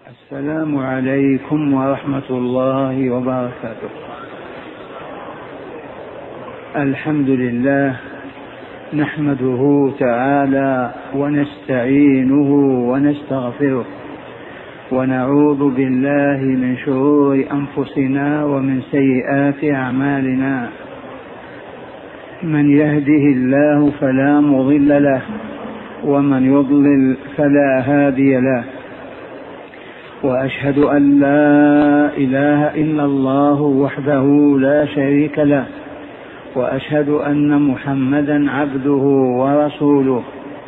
السلام عليكم ورحمة الله وبركاته. الحمد لله نحمده تعالى ونستعينه ونستغفره ونعوذ بالله من شرور أنفسنا ومن سيئات أعمالنا. من يهده الله فلا مضل له ومن يضلل فلا هادي له، وأشهد أن لا إله إلا الله وحده لا شريك له، وأشهد أن محمدا عبده ورسوله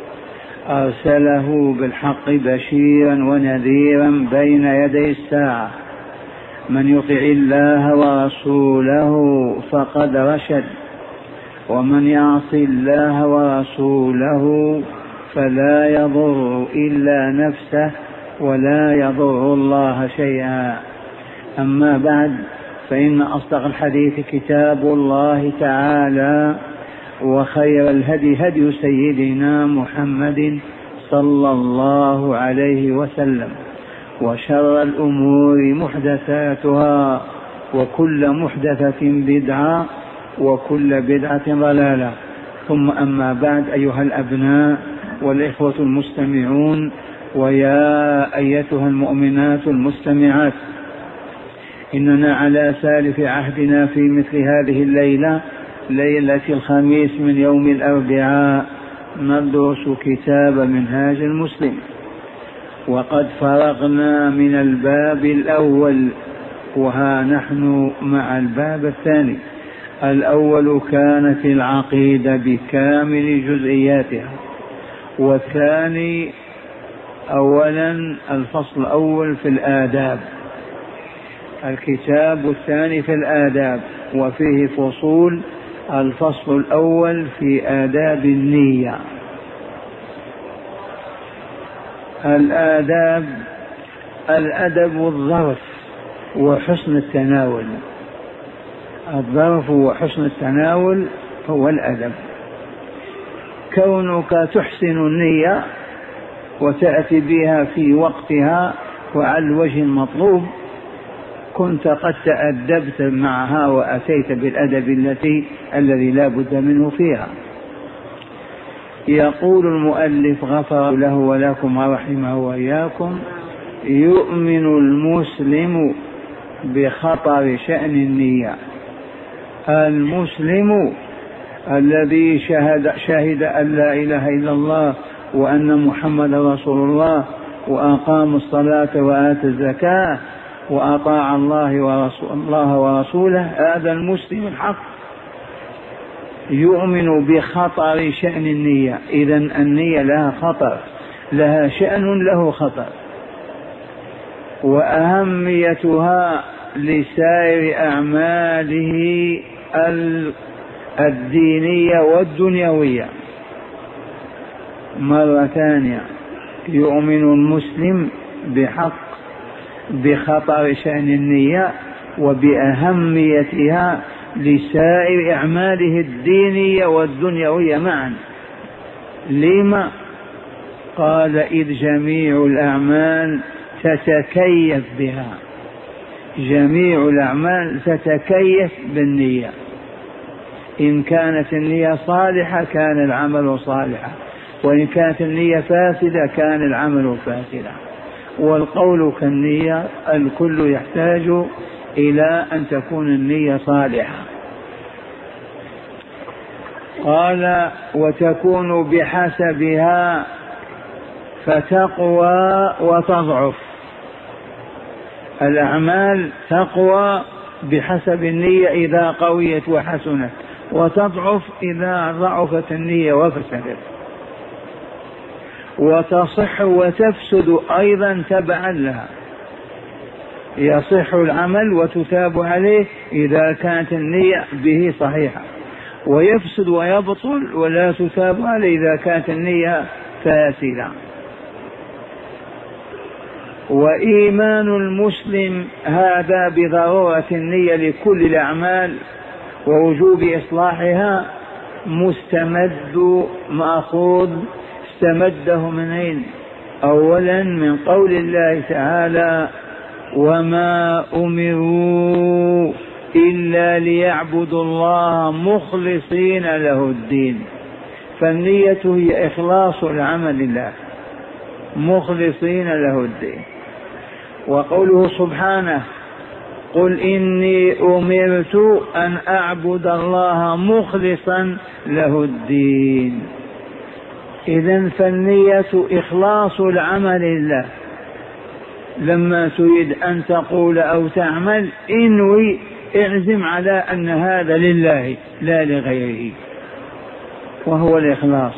أرسله بالحق بشيرا ونذيرا بين يدي الساعة. من يطع الله ورسوله فقد رشد، ومن يعص الله ورسوله فلا يضر إلا نفسه ولا يضر الله شيئا. أما بعد، فإن أصدق الحديث كتاب الله تعالى، وخير الهدي هدي سيدنا محمد صلى الله عليه وسلم، وشر الأمور محدثاتها، وكل محدثة بدعة، وكل بدعة ضلالة. ثم أما بعد، أيها الأبناء والإخوة المستمعون، ويا أيتها المؤمنات المستمعات، إننا على سالف عهدنا في مثل هذه الليلة، ليلة الخميس من يوم الأربعاء، ندرس كتاب منهاج المسلم، وقد فرغنا من الباب الأول، وها نحن مع الباب الثاني. الأول كانت العقيدة بكامل جزئياتها، والثاني أولا الفصل الأول في الآداب. الكتاب الثاني في الآداب وفيه فصول. الفصل الأول في آداب النية. الآداب: الأدب والظرف وحسن التناول. الظرف وحسن التناول هو الأدب. كونك تحسن النية وتأتي بها في وقتها وعلى الوجه المطلوب، كنت قد تأدبت معها وأتيت بالأدب الذي لا بد منه فيها. يقول المؤلف غفر له ولكم ورحمه وإياكم: يؤمن المسلم بخطر شأن النية. المسلم الذي شهد أن لا إله إلا الله وأن محمد رسول الله، وأقام الصلاة وآتى الزكاة وأطاع الله ورسوله، هذا المسلم الحق يؤمن بخطر شأن النية. إذن النية لها خطر، لها شأن له خطر، وأهميتها لسائر أعماله الدينية والدنيوية. مرة ثانية: يؤمن المسلم بخطر شأن النية وبأهميتها لسائر أعماله الدينية والدنيوية معا. لما؟ قال: إذ جميع الأعمال تتكيف بها. جميع الأعمال تتكيف بالنية. إن كانت النية صالحة كان العمل صالحا، وإن كانت النية فاسدة كان العمل فاسدا. والقول كالنية، الكل يحتاج إلى أن تكون النية صالحة. قال: وتكون بحسبها فتقوى وتضعف. الأعمال تقوى بحسب النية إذا قويت وحسنت، وتضعف إذا ضعفت النية وفسدت، وتصح وتفسد أيضا تبعا لها. يصح العمل وتتاب عليه إذا كانت النية به صحيحة، ويفسد ويبطل ولا تتاب عليه إذا كانت النية فاسدة. وإيمان المسلم هذا بضرورة النية لكل الأعمال ووجوب إصلاحها مستمد، مأخوذ استمده من أين؟ أولا من قول الله تعالى: وما أمروا إلا ليعبدوا الله مخلصين له الدين. فالنية هي إخلاص العمل لله مخلصين له الدين. وقوله سبحانه: قل إني أمرت أن أعبد الله مخلصا له الدين. إذن فالنية إخلاص العمل لله. لما تريد أن تقول أو تعمل انوي، اعزم على أن هذا لله لا لغيره، وهو الإخلاص.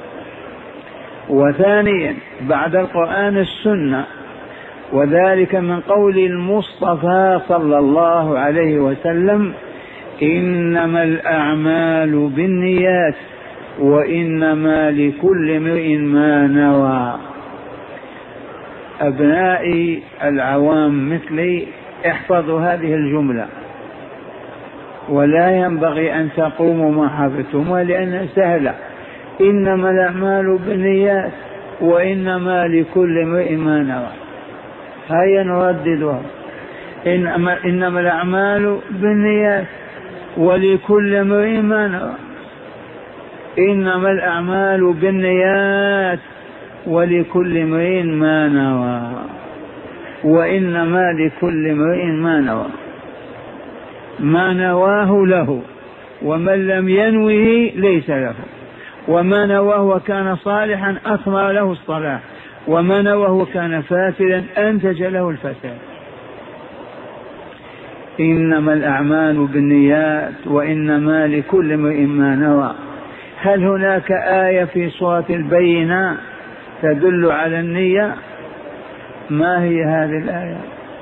وثانيا بعد القرآن السنة، وذلك من قول المصطفى صلى الله عليه وسلم: إنما الأعمال بالنيات وإنما لكل امرئ ما نوى. أبنائي العوام مثلي احفظوا هذه الجملة، ولا ينبغي أن تقوموا ما حفظتموها لأنها سهلة. إنما الأعمال بالنيات وإنما لكل امرئ ما نوى. هيا نرددها: إنما الأعمال بالنيات ولكل امرئ ما نوى. إنما الأعمال بالنيات ولكل امرئ ما نوى، وإنما لكل امرئ ما نوى. ما نواه له، ومن لم ينوه ليس له. وما نواه وكان صالحا أثمر له الصلاح، وما نواه وكان فاسدا أنتج له الفساد. إنما الأعمال بالنيات وإنما لكل امرئ ما نوى. هل هناك آية في سورة البينة تدل على النية؟ ما هي هذه الآية؟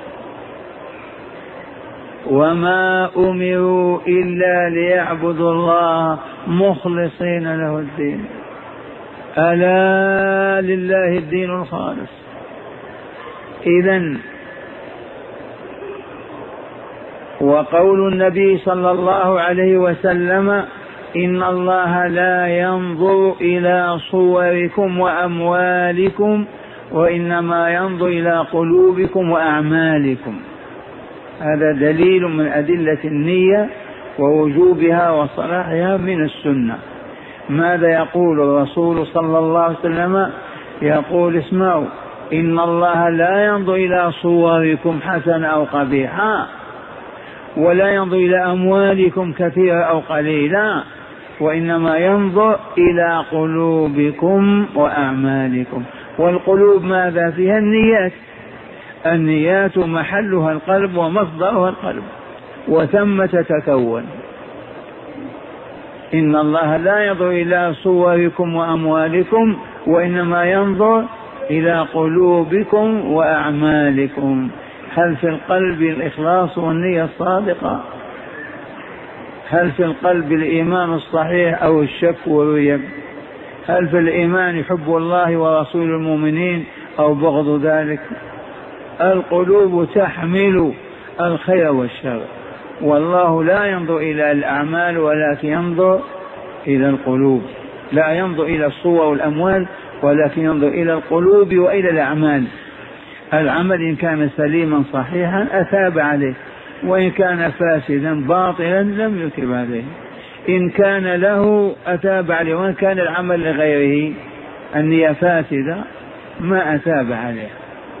وما أمروا إلا ليعبدوا الله مخلصين له الدين. ألا لله الدين الخالص. إذن وقول النبي صلى الله عليه وسلم: إن الله لا ينظر إلى صوركم وأموالكم وإنما ينظر إلى قلوبكم وأعمالكم. هذا دليل من أدلة النية ووجوبها وصلاحها من السنة. ماذا يقول الرسول صلى الله عليه وسلم؟ يقول: اسمعوا، إن الله لا ينظر إلى صوركم حسنة أو قبيحة، ولا ينظر إلى أموالكم كثيرة أو قليلة، وإنما ينظر إلى قلوبكم وأعمالكم. والقلوب ماذا فيها؟ النيات. النيات محلها القلب ومصدرها القلب، وثم تتكون. إن الله لا ينظر إلى صوركم وأموالكم وإنما ينظر إلى قلوبكم وأعمالكم. هل في القلب الإخلاص والنية الصادقة؟ هل في القلب الإيمان الصحيح أو الشك والريب؟ هل في الإيمان حب الله ورسول المؤمنين أو بغض ذلك؟ القلوب تحمل الخير والشر، والله لا ينظر إلى الأعمال ولكن ينظر إلى القلوب. لا ينظر إلى الصور والأموال ولكن ينظر إلى القلوب وإلى الأعمال. العمل إن كان سليما صحيحا أثاب عليه، وإن كان فاسدا باطلا لم يثب عليه. إن كان له أثاب عليه، وإن كان العمل لغيره النية فاسدة ما أثاب عليه.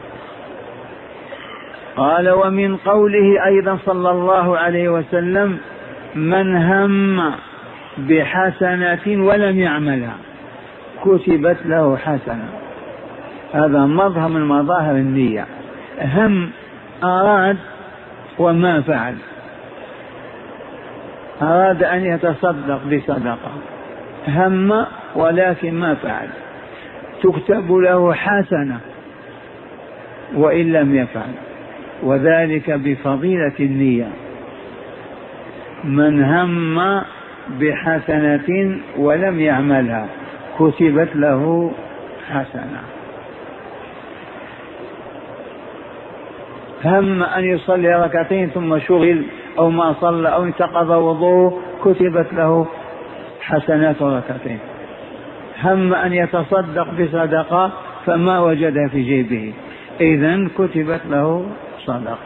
قال: ومن قوله أيضا صلى الله عليه وسلم: من هم بحسنة ولم يعملها كتبت له حسنة. هذا مظهر من مظاهر النية. هم، أراد وما فعل، أراد أن يتصدق بصدقة، هم ولكن ما فعل، تكتب له حسنة وإن لم يفعل، وذلك بفضيلة النية. من هم بحسنة ولم يعملها كتبت له حسنة. هم أن يصلي ركعتين ثم شغل أو ما صلى أو انتقض وضوءه كتبت له حسنات ركعتين. هم أن يتصدق بصدقة فما وجدها في جيبه، إذن كتبت له صدقة.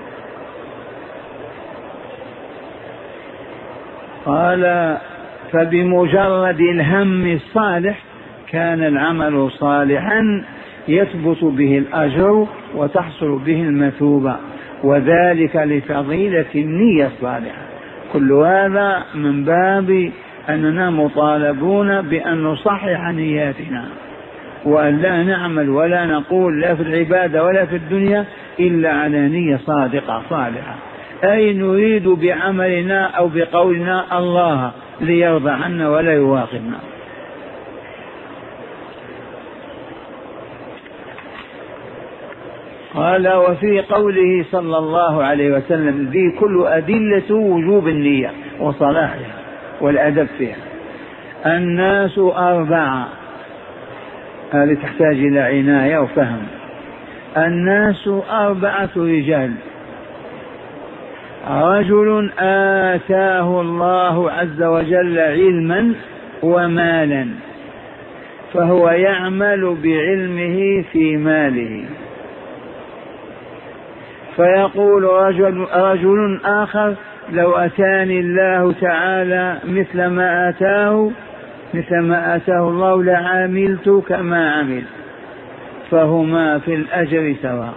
قال فبمجرد الهم الصالح كان العمل صالحا يثبت به الأجر وتحصل به المثوبة، وذلك لفضيلة النية الصالحة. كل هذا من باب أننا مطالبون بأن نصحح نياتنا، وأن لا نعمل ولا نقول لا في العبادة ولا في الدنيا إلا على نية صادقة صالحة، أي نريد بعملنا أو بقولنا الله ليرضى عنا ولا يواخذنا. قال وفي قوله صلى الله عليه وسلم ذي كل أدلة وجوب النية وصلاحها والأدب فيها. الناس أربعة، هذه تحتاج إلى عناية وفهم. الناس أربعة رجال: رجل آتاه الله عز وجل علما ومالا فهو يعمل بعلمه في ماله، فيقول رجل آخر لو أتاني الله تعالى مثل ما آتاه الله لعملت كما عمل، فهما في الأجر سواء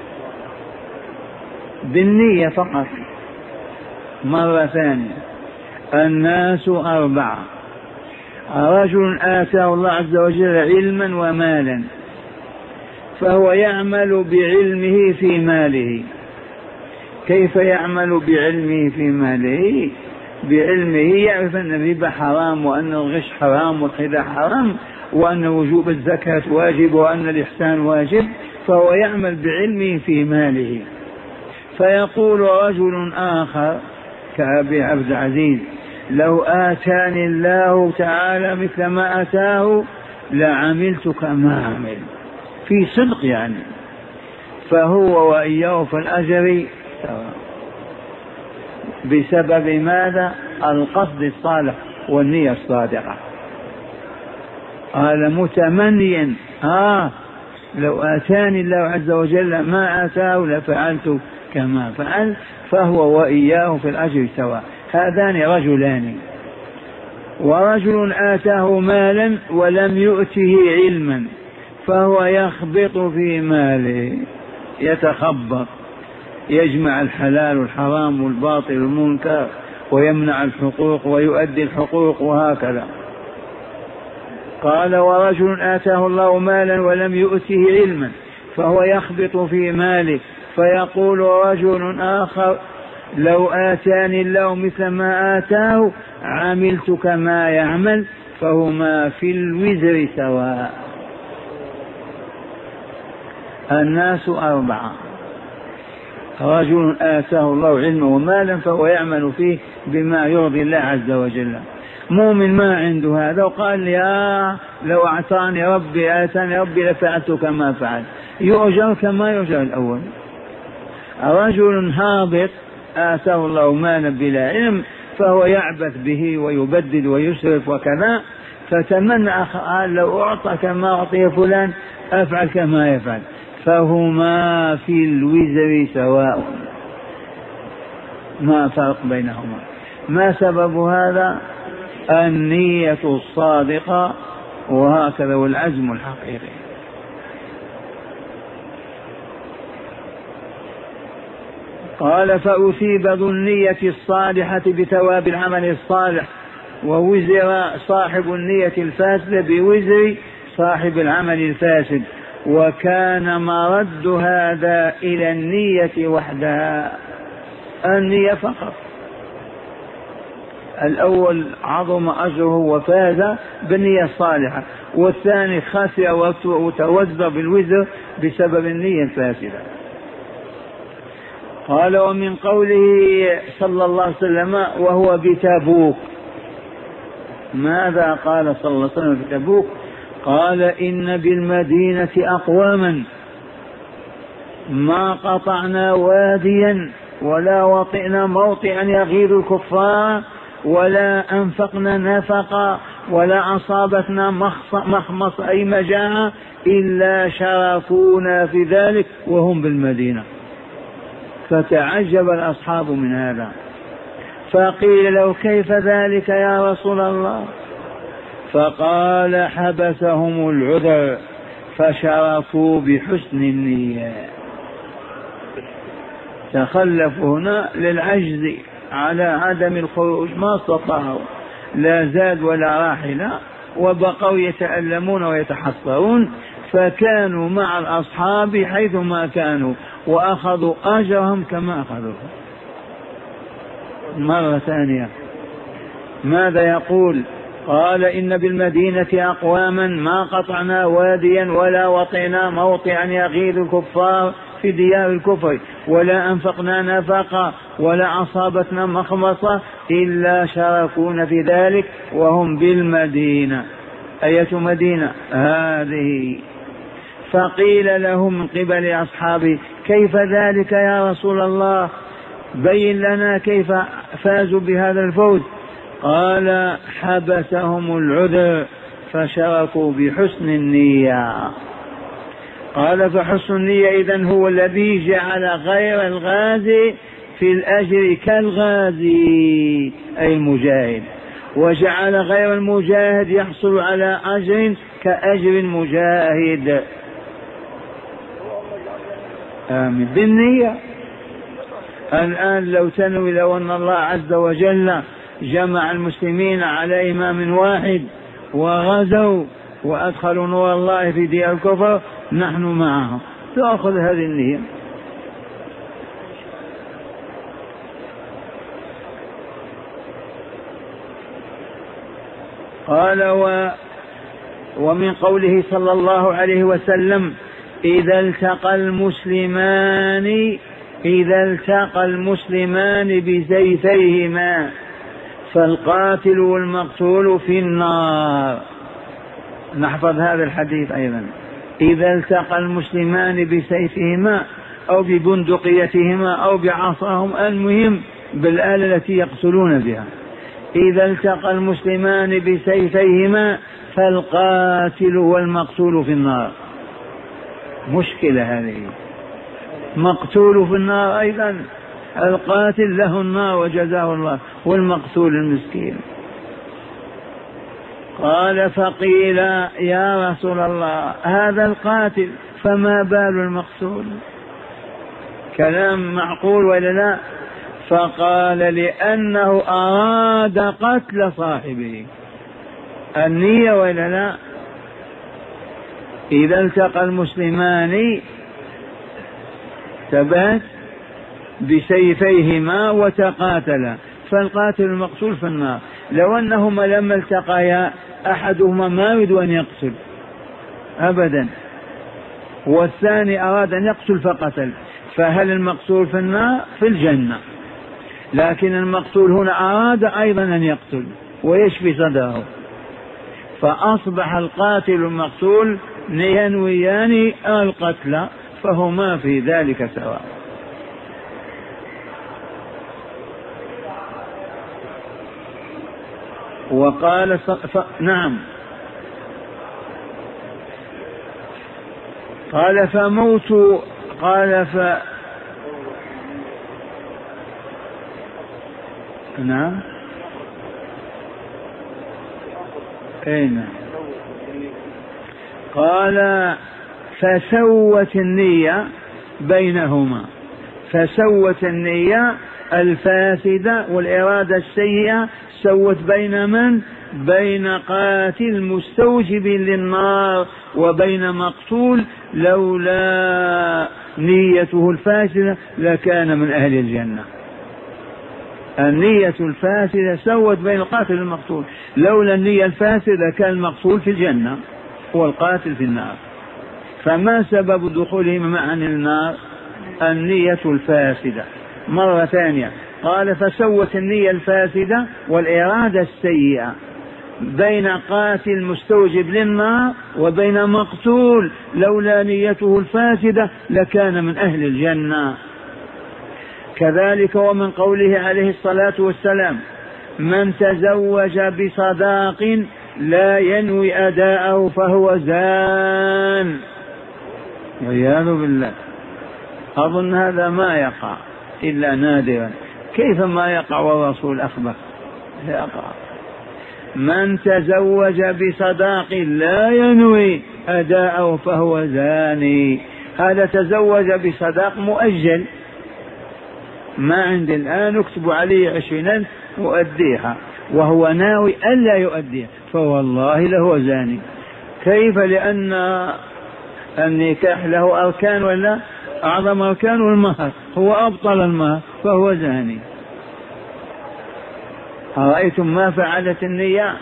بالنية فقط. مرة ثانية: الناس أربعة: رجل آتاه الله عز وجل علما ومالا فهو يعمل بعلمه في ماله. كيف يعمل بعلمه في ماله؟ بعلمه يعرف أن الربا حرام، وأن الغش حرام، والخداع حرام، وأن وجوب الزكاة واجب، وأن الإحسان واجب، فهو يعمل بعلمه في ماله. فيقول رجل آخر كأبي عبد العزيز لو آتاني الله تعالى مثل ما آتاه لعملت كما عمل، في صدق يعني، فهو وإياه في الأجر سواء. بسبب ماذا؟ القصد الصالح والنية الصادقة. قال متمنيا لو آتاني الله عز وجل ما آتاه لفعلت كما فعل، فهو وإياه في الأجر سواء. هذان رجلان. ورجل آتاه مالا ولم يؤته علما فهو يخبط في ماله، يتخبط، يجمع الحلال والحرام والباطل والمنكر، ويمنع الحقوق ويؤدي الحقوق، وهكذا. قال ورجل آتاه الله مالا ولم يؤته علما فهو يخبط في ماله، فيقول رجل آخر لو آتاني الله مثل ما آتاه عملت كما يعمل، فهما في الوزر سواء. الناس أربعة: رجل آتاه الله علما ومالا فهو يعمل فيه بما يرضي الله عز وجل. مؤمن ما عنده هذا وقال لو أعطاني ربي آتاني ربي لفعلت كما فعل، يؤجر كما يؤجر الأول. رجل هابط آتاه الله مالا بلا علم فهو يعبث به ويبدد ويسرف وكذا، فتمنى قال لو أعطى كما أعطي فلان أفعل كما يفعل، فهما في الوزر سواء، ما فرق بينهما. ما سبب هذا؟ النية الصادقة، وهكذا والعزم الحقيقي. قال فأثيب ذو النية الصالحة بثواب العمل الصالح، ووزر صاحب النية الفاسدة بوزر صاحب العمل الفاسد، وكان مرد هذا إلى النية وحدها، النية فقط. الأول عظم أجره وفاز بالنية الصالحة، والثاني خسر وتوزر بالوزر بسبب النية الفاسدة. قال ومن قوله صلى الله عليه وسلم وهو بتبوك، ماذا قال صلى الله عليه وسلم في تبوك؟ قال إن بالمدينة أقواما ما قطعنا واديا ولا وطئنا موطئا يغيظ الكفار ولا أنفقنا نفقا ولا أصابتنا مخمص أي مجاعة إلا شاركونا في ذلك وهم بالمدينة. فتعجب الأصحاب من هذا، فقيل له كيف ذلك يا رسول الله؟ فقال حبسهم العذر فشرفوا بحسن النية. تخلفوا هنا للعجز على عدم الخروج، ما استطاعوا لا زاد ولا راحلة، وبقوا يتألمون ويتحسرون، فكانوا مع الأصحاب حيثما كانوا وأخذوا أجرهم كما أخذوا. مرة ثانية ماذا يقول؟ قال إن بالمدينة أقواما ما قطعنا واديا ولا وطئنا موطئا يغيظ الكفار في ديار الكفر ولا أنفقنا نفقا ولا أصابتنا مخمصة إلا شاركونا في ذلك وهم بالمدينة. أية مدينة هذه؟ فقيل لهم من قبل أصحابه كيف ذلك يا رسول الله؟ بين لنا كيف فازوا بهذا الفوز. قال حبسهم العذر فشركوا بحسن النية. قال فحسن النية إذن هو الذي جعل غير الغازي في الأجر كالغازي أي المجاهد، وجعل غير المجاهد يحصل على أجر كأجر المجاهد. آمين. بالنية. الآن لو تنوي لو أن الله عز وجل جمع المسلمين على إمام واحد وغزوا وأدخلوا نور الله في ديار الكفر، نحن معهم، تأخذ هذه النية. قال ومن قوله صلى الله عليه وسلم إذا التقى المسلمان بسيفيهما فالقاتل والمقتول في النار. نحفظ هذا الحديث أيضا. إذا التقى المسلمان بسيفهما أو ببندقيتهما أو بعصاهم، المهم بالآلة التي يقتلون بها. إذا التقى المسلمان بسيفيهما فالقاتل والمقتول في النار. مشكلة هذه، مقتول في النار أيضا، القاتل له النار وجزاه الله، والمقتول المسكين. قال فقيل يا رسول الله هذا القاتل فما بال المقتول؟ كلام معقول ولا لا؟ فقال لأنه أراد قتل صاحبه. النية ولا لا؟ إذا التقى المسلمان ثبات بسيفيهما وتقاتلا فالقاتل المقتول في النار. لو أنهما لما التقيا أحدهما ما يريد أن يقتل أبدا والثاني أراد أن يقتل فقتل، فهل المقتول في النار؟ في الجنة. لكن المقتول هنا أراد أيضا أن يقتل ويشفي صدره، فأصبح القاتل المقتول ينويان القتل، فهما في ذلك سواء. وقال نعم. قال فموت قال نعم أين؟ قال فسوت النية بينهما، فسوت النية الفاسدة والإرادة السيئة سوت بين من؟ بين قاتل مستوجب للنار وبين مقتول لولا نيته الفاسدة لكان من أهل الجنة. النية الفاسدة سوت بين القاتل والمقتول، لولا النية الفاسدة كان المقتول في الجنة والقاتل في النار. فما سبب دخولهم معا النار؟ النية الفاسدة. مرة ثانية قال فسوت النية الفاسدة والإرادة السيئة بين قاتل مستوجب للنار وبين مقتول لولا نيته الفاسدة لكان من أهل الجنة. كذلك ومن قوله عليه الصلاة والسلام من تزوج بصداق لا ينوي أداءه فهو زان، والعياذ بالله. أظن هذا ما يقع إلا نادرا. كيف ما يقع والرسول أخبر؟ يقع. من تزوج بصداق لا ينوي أداءه فهو زاني. هذا تزوج بصداق مؤجل، ما عندي الآن اكتب عليه 20,000 مؤديها، وهو ناوي ألا يؤديها، فوالله له زاني. كيف؟ لأن النكاح له أركان، ولا أعظم أركان المهر، هو أبطل المهر فهو زاني. أرأيتم ما فعلت النية؟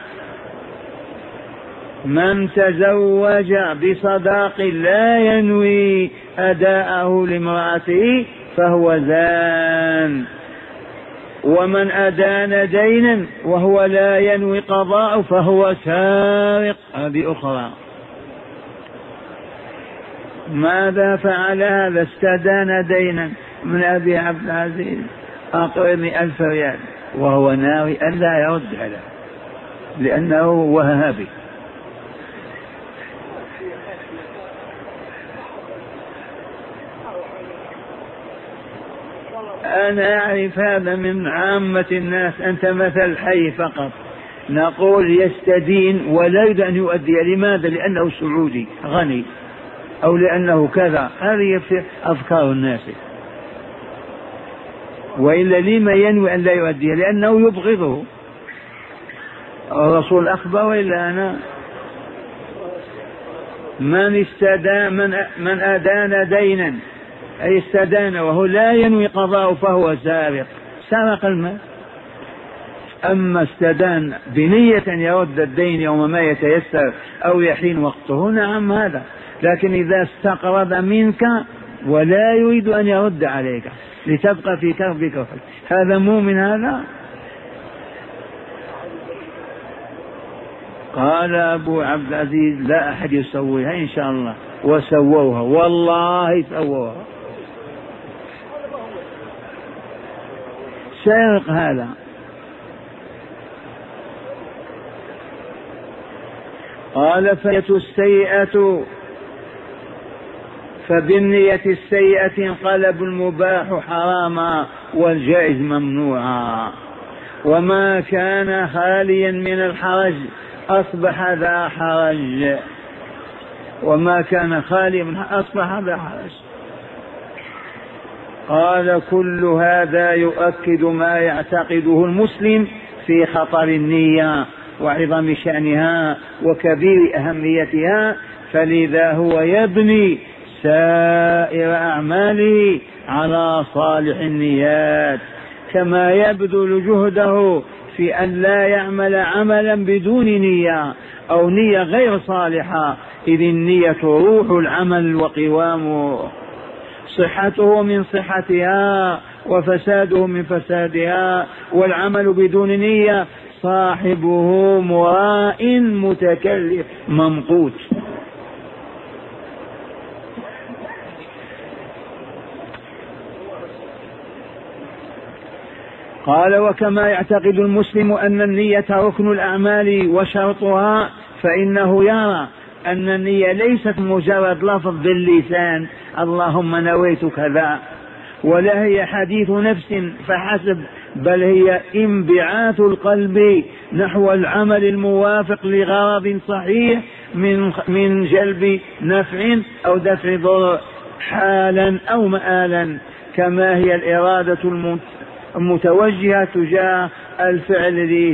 من تزوج بصداق لا ينوي أداءه لامرأته فهو زان. ومن أدان دينا وهو لا ينوي قضاء فهو سارق. هذه أخرى. ماذا فعل هذا؟ استدان دينا من أبي عبد العزيز، أقرضني 1000 ريال، وهو ناوي ألا يرد له لأنه وهابي. أنا أعرف هذا من عامة الناس، أنت مثل حي فقط. نقول يستدين ولا يريد أن يؤدي. لماذا؟ لأنه سعودي غني، أو لأنه كذا. هذه أفكار الناس. وإلا لما ينوي أن لا يؤديه؟ لأنه يبغضه. الرسول أخبر وإلا أنا؟ من أدان دينا، أي استدان وهو لا ينوي قضاء فهو سارق، سرق المال. أما استدان بنية يرد الدين يوم ما يتيسر أو يحين وقته، نعم هذا. لكن إذا استقرض منك ولا يريد أن يرد عليك لتبقى في كربك، هذا مو من هذا. قال أبو عبد العزيز لا أحد يسويها إن شاء الله، وسووها والله سووها. سارق هذا. قال السيئة، فبالنية السيئة انقلب المباح حراما والجائز ممنوعا. وما كان خاليا من الحرج أصبح ذا حرج، وما كان خاليا من أصبح ذا حرج. قال كل هذا يؤكد ما يعتقده المسلم في خطر النية وعظم شأنها وكبير أهميتها، فلذا هو يبني سائر أعماله على صالح النيات، كما يبذل جهده في أن لا يعمل عملا بدون نية أو نية غير صالحة، إذ النية روح العمل وقوامه، صحته من صحتها وفساده من فسادها. والعمل بدون نية صاحبه مراء متكلف ممقوت. قال وكما يعتقد المسلم أن النية ركن الأعمال وشرطها، فإنه يرى أن النية ليست مجرد لفظ باللسان اللهم نويت كذا، ولا هي حديث نفس فحسب، بل هي انبعاث القلب نحو العمل الموافق لغرض صحيح من جلب نفع أو دفع ضر حالا أو مآلا، كما هي الإرادة المتوجهة تجاه الفعل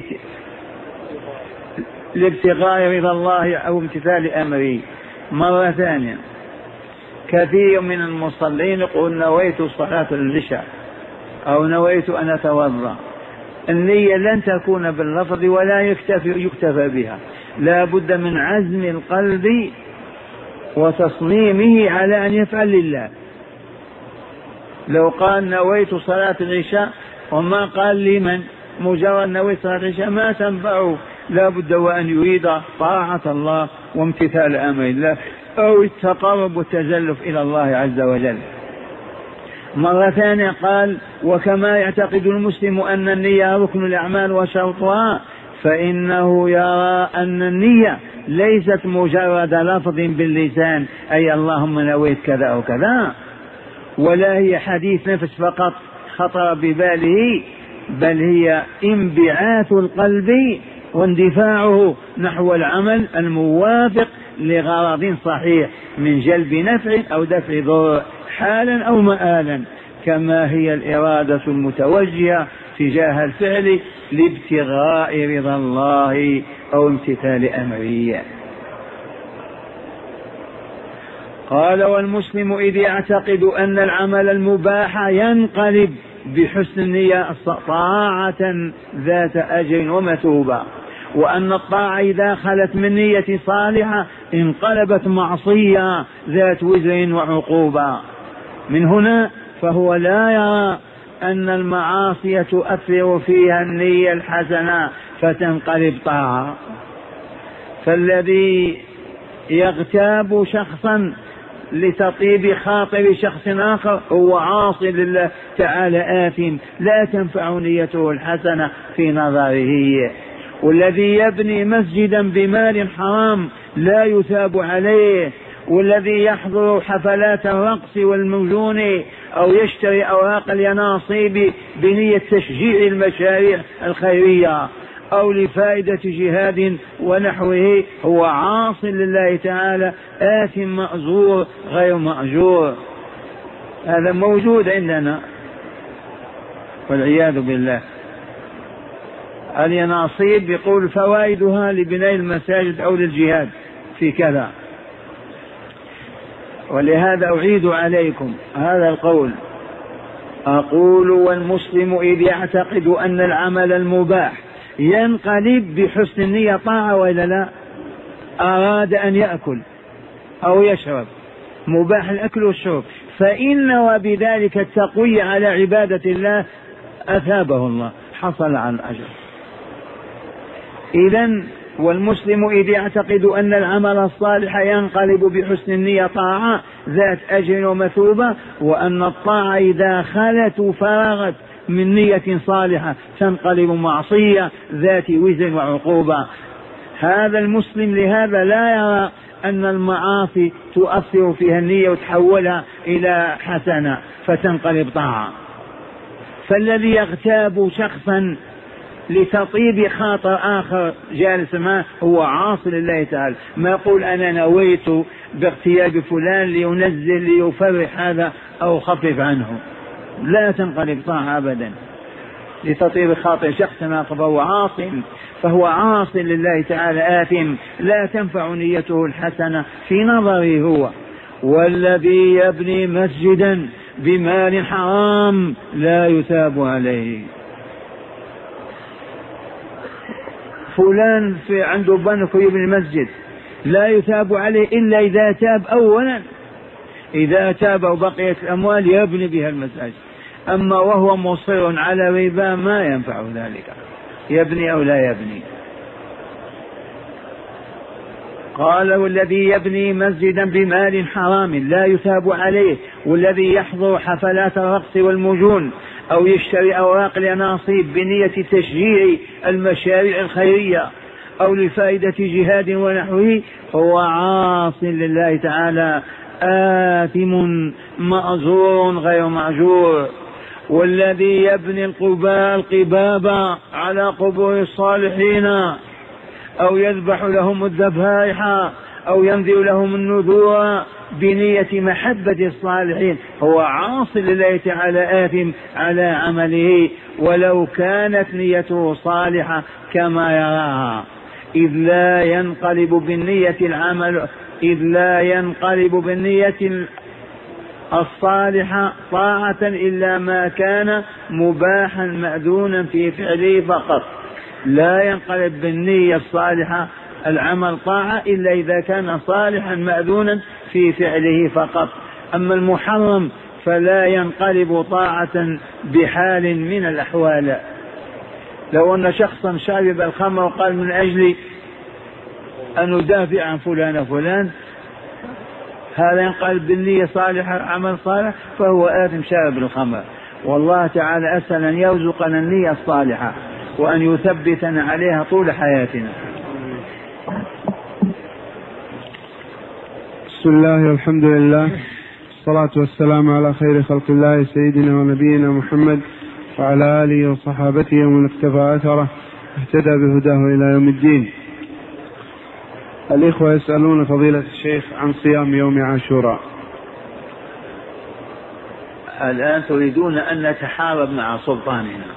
لابتغاء رضا الله أو امتثال أمره. مرة ثانية، كثير من المصلين يقول نويت صلاة العشاء أو نويت أن أتوضأ. النية لن تكون باللفظ ولا يكتفى بها، لا بد من عزم القلب وتصميمه على أن يفعل لله. لو قال نويت صلاة العشاء وما قال لمن، مجرد نويت صلاة العشاء ما تنفعه، لا بد وأن يريد طاعة الله وامتثال أمر الله أو التقرب والتزلف إلى الله عز وجل. مرة ثانية قال وكما يعتقد المسلم أن النية ركن الأعمال وشرطها، فإنه يرى أن النية ليست مجرد لفظ باللسان، أي اللهم نويت كذا أو كذا، ولا هي حديث نفس فقط خطر بباله، بل هي انبعاث القلب واندفاعه نحو العمل الموافق لغرض صحيح من جلب نفع أو دفع ضر حالا أو مآلا، كما هي الإرادة المتوجهة تجاه الفعل لابتغاء رضا الله أو امتثال أمره. قال: والمسلم إذ يعتقد أن العمل المباح ينقلب بحسن النية طاعة ذات أجر ومثوبة، وأن الطاعة إذا خلت من نية صالحة انقلبت معصية ذات وزر وعقوبة. من هنا فهو لا يرى أن المعاصي تؤثر فيها النية الحسنة فتنقلب طاعة. فالذي يغتاب شخصا لتطيب خاطر شخص آخر هو عاصي لله تعالى آثم، لا تنفع نيته الحسنة في نظره. والذي يبني مسجدا بمال حرام لا يثاب عليه، والذي يحضر حفلات الرقص والمجون أو يشتري أوراق اليناصيب بنية تشجيع المشاريع الخيرية أو لفائدة جهاد ونحوه هو عاص لله تعالى آثم مأزور غير مأجور. هذا موجود عندنا والعياذ بالله. اليناصيب يقول فوائدها لبناء المساجد أو للجهاد في كذا. ولهذا أعيد عليكم هذا القول، أقول: والمسلم إذ يعتقد أن العمل المباح ينقلب بحسن النية طاعة وإلا لا، أراد أن يأكل أو يشرب، مباح الأكل والشرب، فإن وبذلك التقوي على عبادة الله أثابه الله، حصل عن الأجر. إذن والمسلم إذ يعتقد أن العمل الصالح ينقلب بحسن النية طاعة ذات أجر ومثوبة، وأن الطاعة إذا خلت وفرغت من نية صالحة تنقلب معصية ذات وزر وعقوبة. هذا المسلم لهذا لا يرى أن المعاصي تؤثر فيها النية وتحولها إلى حسنة فتنقلب طاعة. فالذي يغتاب شخصا لتطيب خاطر آخر جالس معه هو عاصي لله تعالى، ما يقول أنا نويت باغتياب فلان لينزل ليفرح هذا أو خفف عنه، لا تنقلب طاعة أبدا. لتطيب خاطر شخص آخر فهو عاصي لله تعالى آثم، لا تنفع نيته الحسنة في نظره هو. والذي يبني مسجدا بمال حرام لا يثاب عليه. فلان في عنده بنك ويبني مسجد لا يثاب عليه إلا إذا تاب أولا، إذا تاب وبقيت الأموال يبني بها المساجد، أما وهو مصر على ربا ما ينفع ذلك، يبني أو لا يبني. قال: والذي يبني مسجدا بمال حرام لا يثاب عليه، والذي يحضر حفلات الرقص والمجون أو يشتري أوراق اليناصيب بنية تشجيع المشاريع الخيرية أو لفائدة جهاد ونحوه هو عاص لله تعالى آثم مأزور غير مأجور. والذي يبني القباب على قبور الصالحين أو يذبح لهم الذبائح أو ينذر لهم النذور بنية محبة الصالحين هو عاص لله تعالى آثم على عمله ولو كانت نيته صالحة كما يراها، إذ لا ينقلب بالنية الصالحة طاعة إلا ما كان مباحا مأذونا في فعله فقط. لا ينقلب بالنية الصالحة العمل طاعة إلا إذا كان صالحا مأذونا في فعله فقط. أما المحرم فلا ينقلب طاعة بحال من الأحوال. لو أن شخصا شرب الخمر وقال من أجل أن ندافع عن فلان هذا ينقلب بالنية صالحة عمل صالح فهو آثم شارب الخمر. والله تعالى أسأل أن يرزقنا النية الصالحة وأن يثبتنا عليها طول حياتنا. بسم الله والحمد لله، الصلاة والسلام على خير خلق الله سيدنا ونبينا محمد وعلى آله وصحابته ومن اقتفى أثره اهتدى بهداه إلى يوم الدين. الإخوة يسألون فضيلة الشيخ عن صيام يوم عاشوراء. الآن تريدون أن نتحارب مع سلطاننا.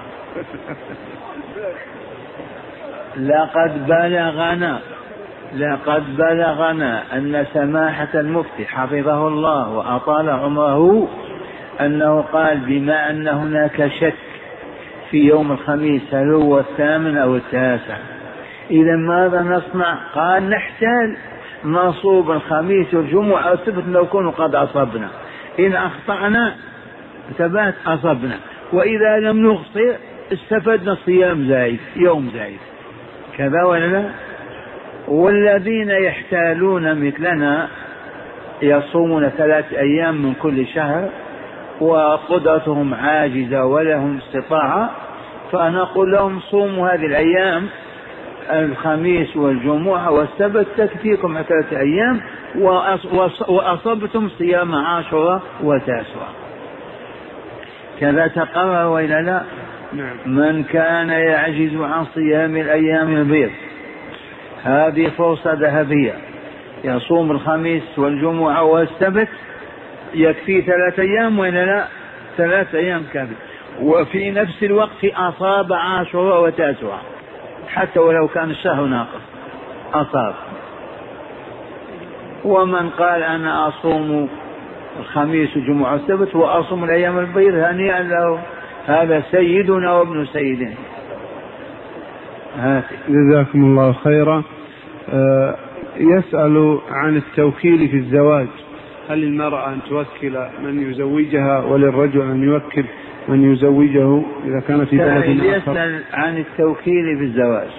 لقد بلغنا أن سماحة المفتي حفظه الله وأطال عمره أنه قال بما أن هناك شك في يوم الخميس هل هو 8 أو 9، إذا ماذا نصنع؟ قال نحتال نصوب الخميس والجمعة والسبت لو كانوا قد أصبنا، إن أخطأنا ثبات أصبنا، وإذا لم نخطئ استفدنا صيام زايد يوم زايد، كذا ولا لا؟ والذين يحتالون مثلنا يصومون 3 أيام من كل شهر وقدرتهم عاجزة ولهم استطاعة، فنقول لهم صوموا هذه الأيام الخميس والجمعة والسبت تكفيكم 3 أيام وأصبتم صيام عاشوراء وتاسوعاء. كذا تقرر وإلا لا؟ من كان يعجز عن صيام الأيام البيض هذه فرصة ذهبية، يصوم الخميس والجمعة والسبت يكفي 3 أيام وإلا لا؟ 3 أيام كافي، وفي نفس الوقت أصاب عاشوراء وتاسوعاء حتى ولو كان الشهر ناقص أصاب. ومن قال أنا أصوم الخميس والجمعة والسبت وأصوم الأيام البيض هنيئا له، هذا سيدنا وابن سيدنا. جزاكم الله خيرا. يسأل عن التوكيل في الزواج، هل المرأة أن توكل من يزوجها وللرجل أن يوكل من يزوجه إذا كان في بلد آخر؟ يسأل عن التوكيل في الزواج.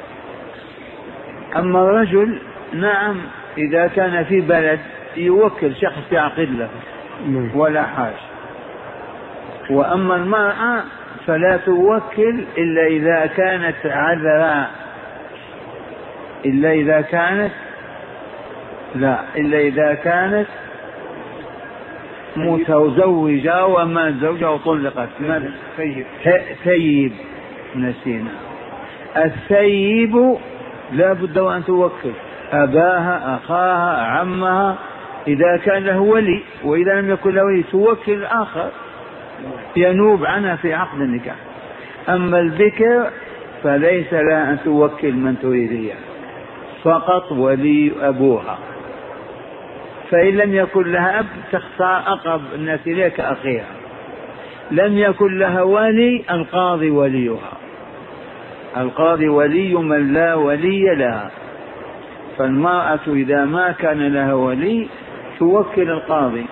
أما الرجل نعم إذا كان في بلد يوكل شخص يعقد له ولا حاجة، وأما المرأة فلا توكل إلا إذا كانت عذراء، إلا إذا كانت متزوجة وما زوجها وطلقت. ثيب نسينا، الثيب لا بد وأن توكل أباها أخاها عمها إذا كان له ولي، وإذا لم يكن له ولي توكل الآخر ينوب عنها في عقد النكاح. أما البكر فليس لها أن توكل من تريدها، فقط ولي أبوها، فإن لم يكن لها أب تختار أقرب الناس إليك أخيها، لم يكن لها ولي القاضي وليها، القاضي ولي من لا ولي لها. فالمرأة إذا ما كان لها ولي توكل القاضي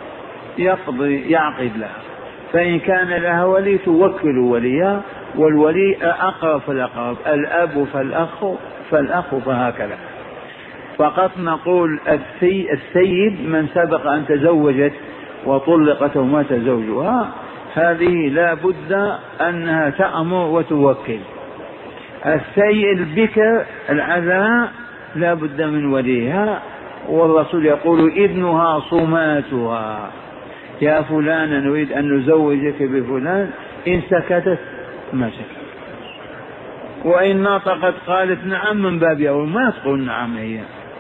يعقد لها، فإن كان لها ولي توكل وليها، والولي أقرب فالأقرب، الأب فالأخ فهكذا. فقط نقول السيد من سبق أن تزوجت وطلقت ومات زوجها هذه لا بد أنها تأمر وتوكل. السيد البكر العذراء لا بد من وليها، والرسول يقول ابنها صماتها، يا فلان نريد أن نزوجك بفلان، إن سكتت ما سكت، وإن نطقت قالت نعم من باب أول، ما تقول نعم، هي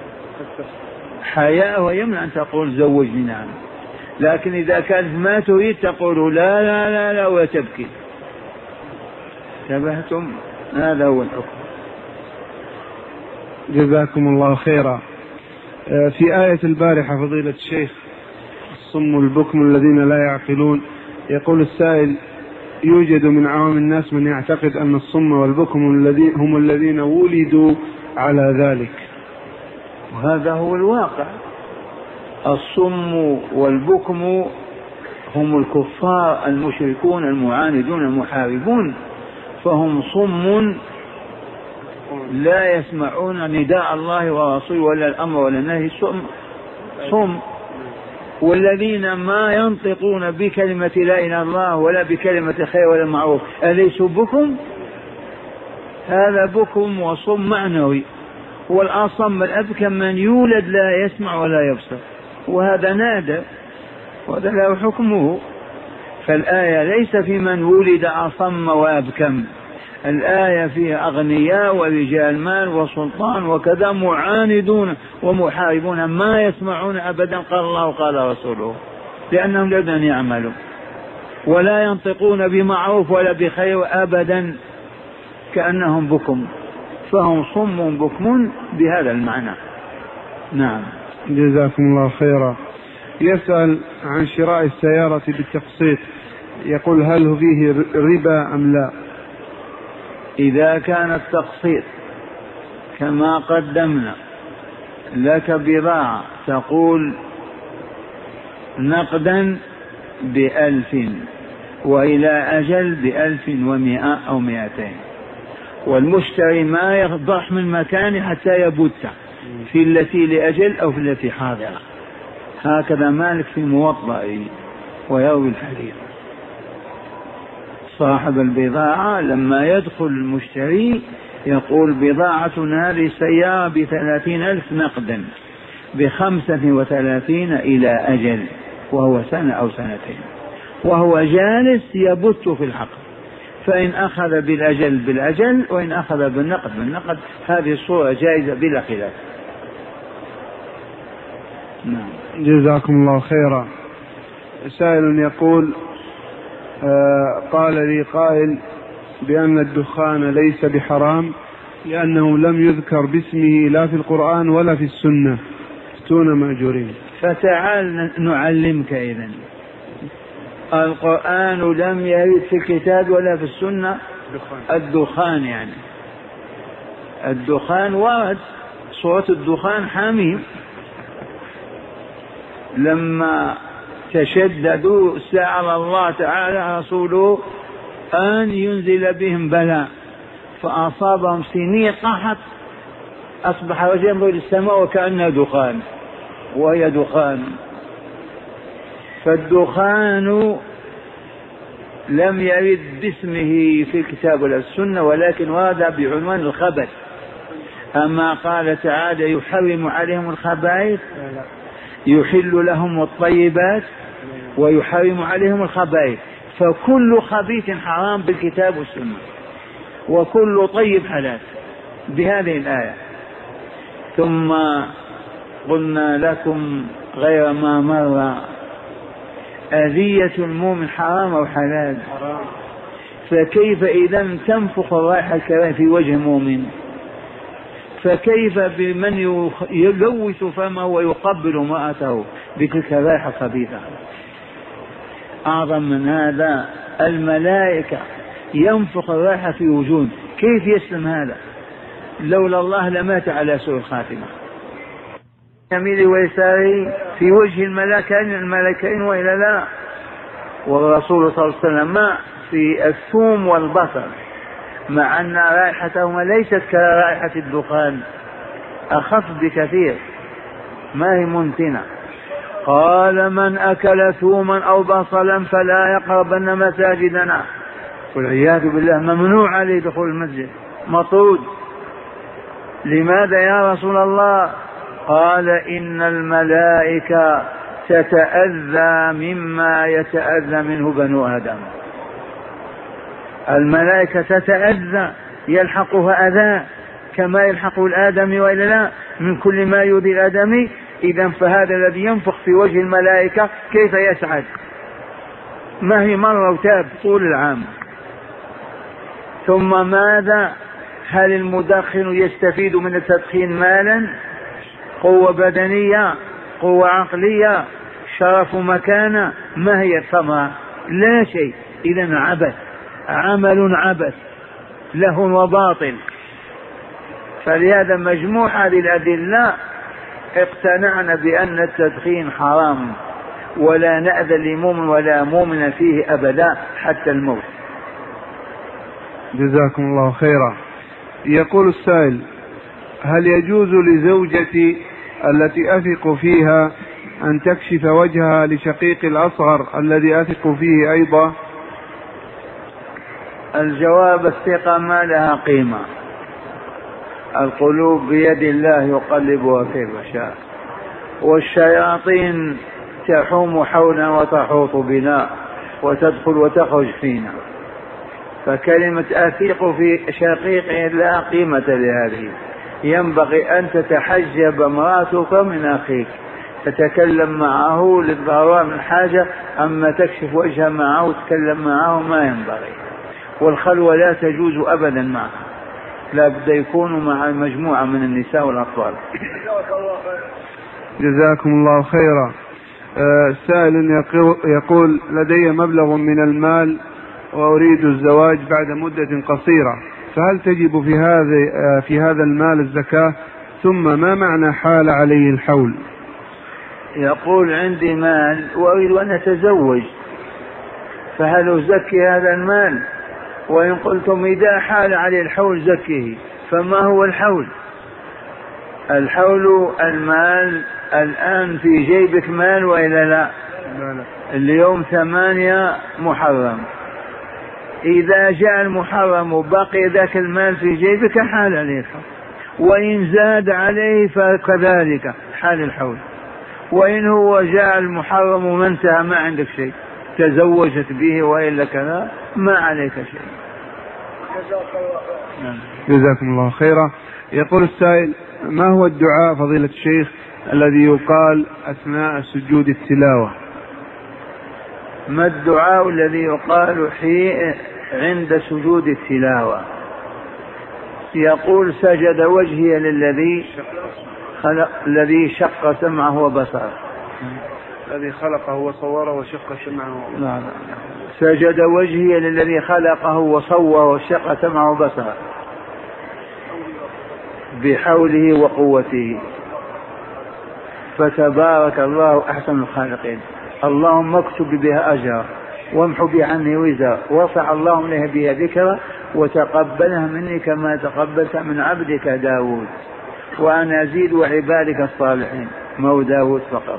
حياء ويمنع أن تقول زوجني نعم، لكن إذا كانت ما تريد تقول لا لا لا لا وتبكي. انتبهتم؟ هذا هو الحكم. جزاكم الله خيرا. في آية البارحة فضيلة الشيخ الصم البكم الذين لا يعقلون، يقول السائل يوجد من عوام الناس من يعتقد أن الصم والبكم هم الذين ولدوا على ذلك، وهذا هو الواقع. الصم والبكم هم الكفار المشركون المعاندون المحاربون، فهم صم لا يسمعون نداء الله ورسوله ولا الأمر ولا النهي، صم. والذين ما ينطقون بكلمة لا إله إلا الله ولا بكلمة خير ولا معروف أليسوا بكم؟ هذا بكم وصم معنوي، والأصم الأبكم من يولد لا يسمع ولا يبصر، وهذا نادر وهذا له حكمه. فالآية ليس في من ولد أصم وأبكم، الآية فيها أغنياء ورجال مال وسلطان وكذا معاندون ومحاربون ما يسمعون أبدا قال الله وقال رسوله، لأنهم لن يعملوا ولا ينطقون بمعروف ولا بخير أبدا، كأنهم بكم، فهم صم بكم بهذا المعنى. نعم. جزاكم الله خيرا. يسأل عن شراء السيارة بالتقسيط، يقول هل فيه ربا أم لا؟ إذا كان التقسيط كما قدمنا لك بضاعة تقول نقدا ب1000 وإلى أجل ب1100 أو 200، والمشتري ما يضح من مكانه حتى يبت في التي لأجل أو في التي حاضرة، هكذا مالك في موطئه ويروي الحديث. صاحب البضاعة لما يدخل المشتري يقول بضاعتنا هذه سيارة ب30,000 نقدا ب35 إلى أجل، وهو سنة أو سنتين، وهو جالس يبت في الحق، فإن أخذ بالأجل بالأجل وإن أخذ بالنقد بالنقد، هذه الصورة جائزة بلا خلاف. نعم. جزاكم الله خيرا. سائل يقول قال لي قائل بأن الدخان ليس بحرام لأنه لم يذكر باسمه لا في القرآن ولا في السنة، افتونا مأجورين. فتعال نعلمك. إذن القرآن لم يرد في الكتاب ولا في السنة الدخان، يعني الدخان ورد سورة الدخان حميم، لما تشددوا سأل الله تعالى رسوله أن ينزل بهم بلاء فأصابهم سنين قحط، أصبح رجل ينظر للسماء وكأنها دخان وهي دخان. فالدخان لم يرد باسمه في الكتاب ولا السنة، ولكن ورد بعنوان الخبث. أما قال تعالى يحرم عليهم الخبائث، يحل لهم الطيبات ويحرم عليهم الخبائث، فكل خبيث حرام بالكتاب والسنة وكل طيب حلال بهذه الآية. ثم قلنا لكم غير ما مر أذية المؤمن حرام أو حلال؟ فكيف إذا تنفخ الرائحة الكريهة في وجه مؤمن؟ فكيف بمن يلوث فمه ويقبل امرأته بتلك الرائحة الخبيثة؟ أعظم من هذا الملائكة ينفخ الرائحة في وجوه، كيف يسلم هذا؟ لولا الله لمات على سوء الخاتمة. يمينه ويساره في وجه الملائكين وإلا لا؟ والرسول صلى الله عليه وسلم في الثوم والبصل، مع أن رائحتهما ليست كرائحة الدخان، أخف بكثير، ما هي منتنة. قال من أكل ثوما أو بصلا فلا يقربن مساجدنا، والعياذ بالله ممنوع عليه دخول المسجد، مطرود. لماذا يا رسول الله؟ قال إن الملائكة تتأذى مما يتأذى منه بنو آدم. الملائكة تتأذى، يلحقها أذى كما يلحقه الآدمي وإلا لا، من كل ما يؤذي الآدمي. إذا فهذا الذي ينفخ في وجه الملائكة كيف يسعد؟ ما هي مرة وتاب طول العام. ثم ماذا؟ هل المدخن يستفيد من التدخين مالا، قوة بدنية، قوة عقلية، شرف مكانة؟ ما هي الثمرة؟ لا شيء. إذن عبث، عمل عبث له وباطل. فلهذا مجموع هذه الأدلة اقتنعنا بأن التدخين حرام، ولا نأذن لمؤمن ولا مؤمن فيه أبدا حتى الموت. جزاكم الله خيرا. يقول السائل هل يجوز لزوجتي التي أثق فيها أن تكشف وجهها لشقيق الأصغر الذي أثق فيه أيضا؟ الجواب الثقة ما لها قيمة. القلوب بيد الله يقلبها كيف شاء، والشياطين تحوم حولنا وتحوط بنا وتدخل وتخرج فينا، فكلمة أثيق في شقيق لا قيمة لهذه. ينبغي أن تتحجب امرأتك من أخيك، تتكلم معه للضرورة من حاجة، أما تكشف وجهها معه وتتكلم معه ما ينبغي. والخلوة لا تجوز أبدا معه، لا بد يكونوا مع مجموعة من النساء والأطفال. جزاكم الله خيرا. سائل يقول لدي مبلغ من المال وأريد الزواج بعد مدة قصيرة، فهل تجب في هذا المال الزكاة؟ ثم ما معنى حال عليه الحول؟ يقول عندي مال وأريد أن أتزوج، فهل أزكي هذا المال؟ وإن قلتم إذا حال عليه الحول زكيه، فما هو الحول؟ الحول المال. الآن في جيبك مال وإلا لا؟ اليوم 8 محرم، إذا جاء المحرم وبقي ذاك المال في جيبك حال عليه الحول، وإن زاد عليه فكذلك حال الحول. وإن هو جاء المحرم ومنتهى ما عندك شيء، تزوجت به وإلا كذا ما عليك شيء. جزاكم الله خيرا. يقول السائل ما هو الدعاء فضيلة الشيخ الذي يقال أثناء سجود التلاوة؟ ما الدعاء الذي يقال عند سجود التلاوة؟ يقول سجد وجهي الذي شق سمعه وبصره. الذي خلقه وصوره وشق سمعه وبصره. لا. سجد وجهي للذي خلقه وصوره وشق سمعه وبصره بحوله وقوته، فتبارك الله أحسن الخالقين. اللهم اكتب بها أجرا وامحو بها عني وزرا وارفع اللهم لها بها ذكرا وتقبلها مني كما تقبلت من عبدك داود وأنا أزيد وعبادك الصالحين. مو داود فقط،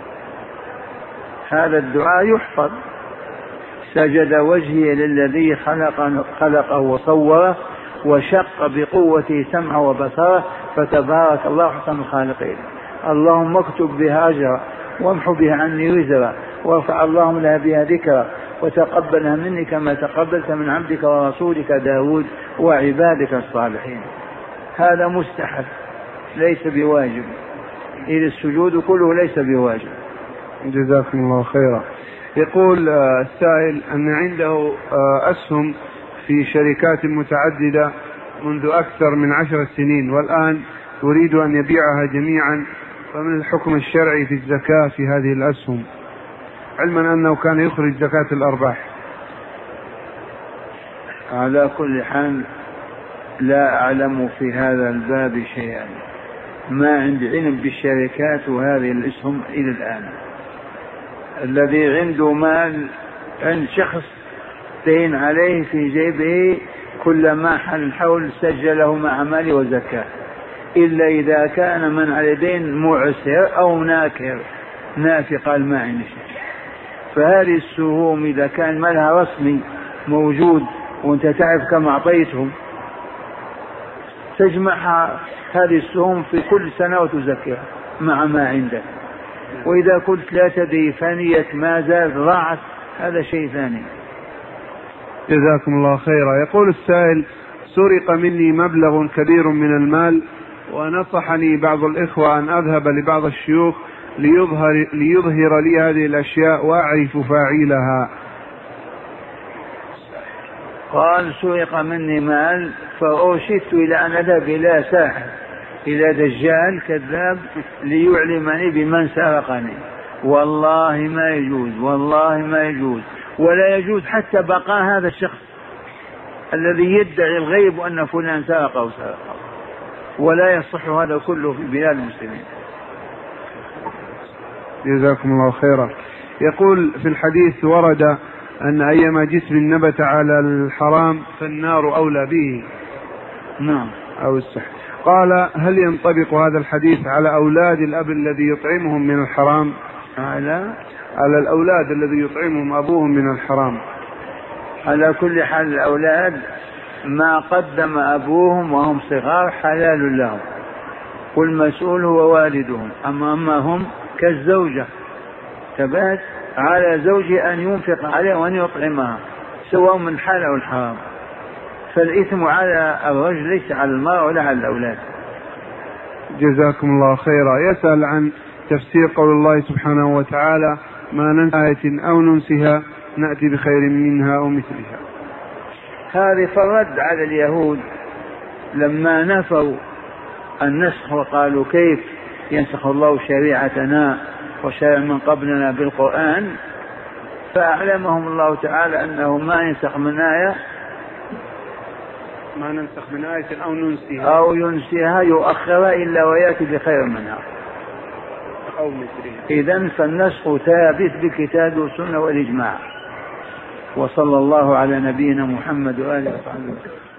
هذا الدعاء يحفظ. سجد وجهي للذي خلقه وصوره وشق بقوته سمعه وبصره فتبارك الله أحسن الخالقين. اللهم اكتب بها أجرا وامحو بها عني وزرا وارفع اللهم لها بها ذكرا وتقبلها مني كما تقبلت من عبدك ورسولك داود وعبادك الصالحين. هذا مستحب ليس بواجب، إذ السجود كله ليس بواجب. جزاكم الله خيرا. يقول السائل أن عنده أسهم في شركات متعددة منذ أكثر من 10 سنين، والآن يريد أن يبيعها جميعا، فمن الحكم الشرعي في الزكاة في هذه الأسهم، علما أنه كان يخرج زكاة الأرباح؟ على كل حال لا أعلم في هذا الباب شيئا، ما عندي علم بالشركات وهذه الأسهم إلى الآن. الذي عنده مال عند شخص دين عليه في جيبه كلما حل الحول سجله مع ماله وزكاه، إلا إذا كان من على دين معسر أو نافي قال ما عندي شيء. فهذه السهوم إذا كان مالها رسمي موجود وانت تعرف كم أعطيتهم تجمعها هذه السهوم في كل سنة وتزكيها مع ما عندك. وإذا قلت لا تدري فانية ما زال ضاعت هذا شيء ثاني. جزاكم الله خيرا. يقول السائل سرق مني مبلغ كبير من المال، ونصحني بعض الإخوة أن أذهب لبعض الشيوخ ليظهر لي هذه الأشياء وأعرف فاعلها. قال سرق مني مال فأرشدت إلى أن أذهب إلى ساحر، إلى دجال كذاب ليعلمني بمن سرقني. والله ما يجوز، والله ما يجوز، ولا يجوز حتى بقاء هذا الشخص الذي يدعي الغيب أن فلان سرق أو سرق، ولا يصح هذا كله في بلاد المسلمين. جزاكم الله خيرا. يقول في الحديث ورد أن أيما جسم نبت على الحرام فالنار أولى به. نعم. أو السحر. قال هل ينطبق هذا الحديث على أولاد الأب الذي يطعمهم من الحرام؟ على الأولاد الذي يطعمهم أبوهم من الحرام. على كل حال الأولاد ما قدم أبوهم وهم صغار حلال لهم، والمسؤول هو والدهم. أما هم كالزوجة، تبات على زوجه أن ينفق عليها وأن يطعمها سواء من حلال أو الحرام، فالإثم على الرجل ليس على المرأة ولا على الأولاد. جزاكم الله خيرا. يسأل عن تفسير قول الله سبحانه وتعالى: ما ننسى آية أو ننسها نأتي بخير منها أو مثلها. هذه فرد على اليهود لما نفوا النسخ وقالوا كيف ينسخ الله شريعتنا وشرع من قبلنا بالقرآن، فأعلمهم الله تعالى أنه ما ينسخ من آية أو ينسيها يؤخر إلا ويأتي بخير منها أو مثلها. إذن فالنسخ ثابت بالكتاب والسنة والإجماع. وصلى الله على نبينا محمد وآله وصحبه وسلم.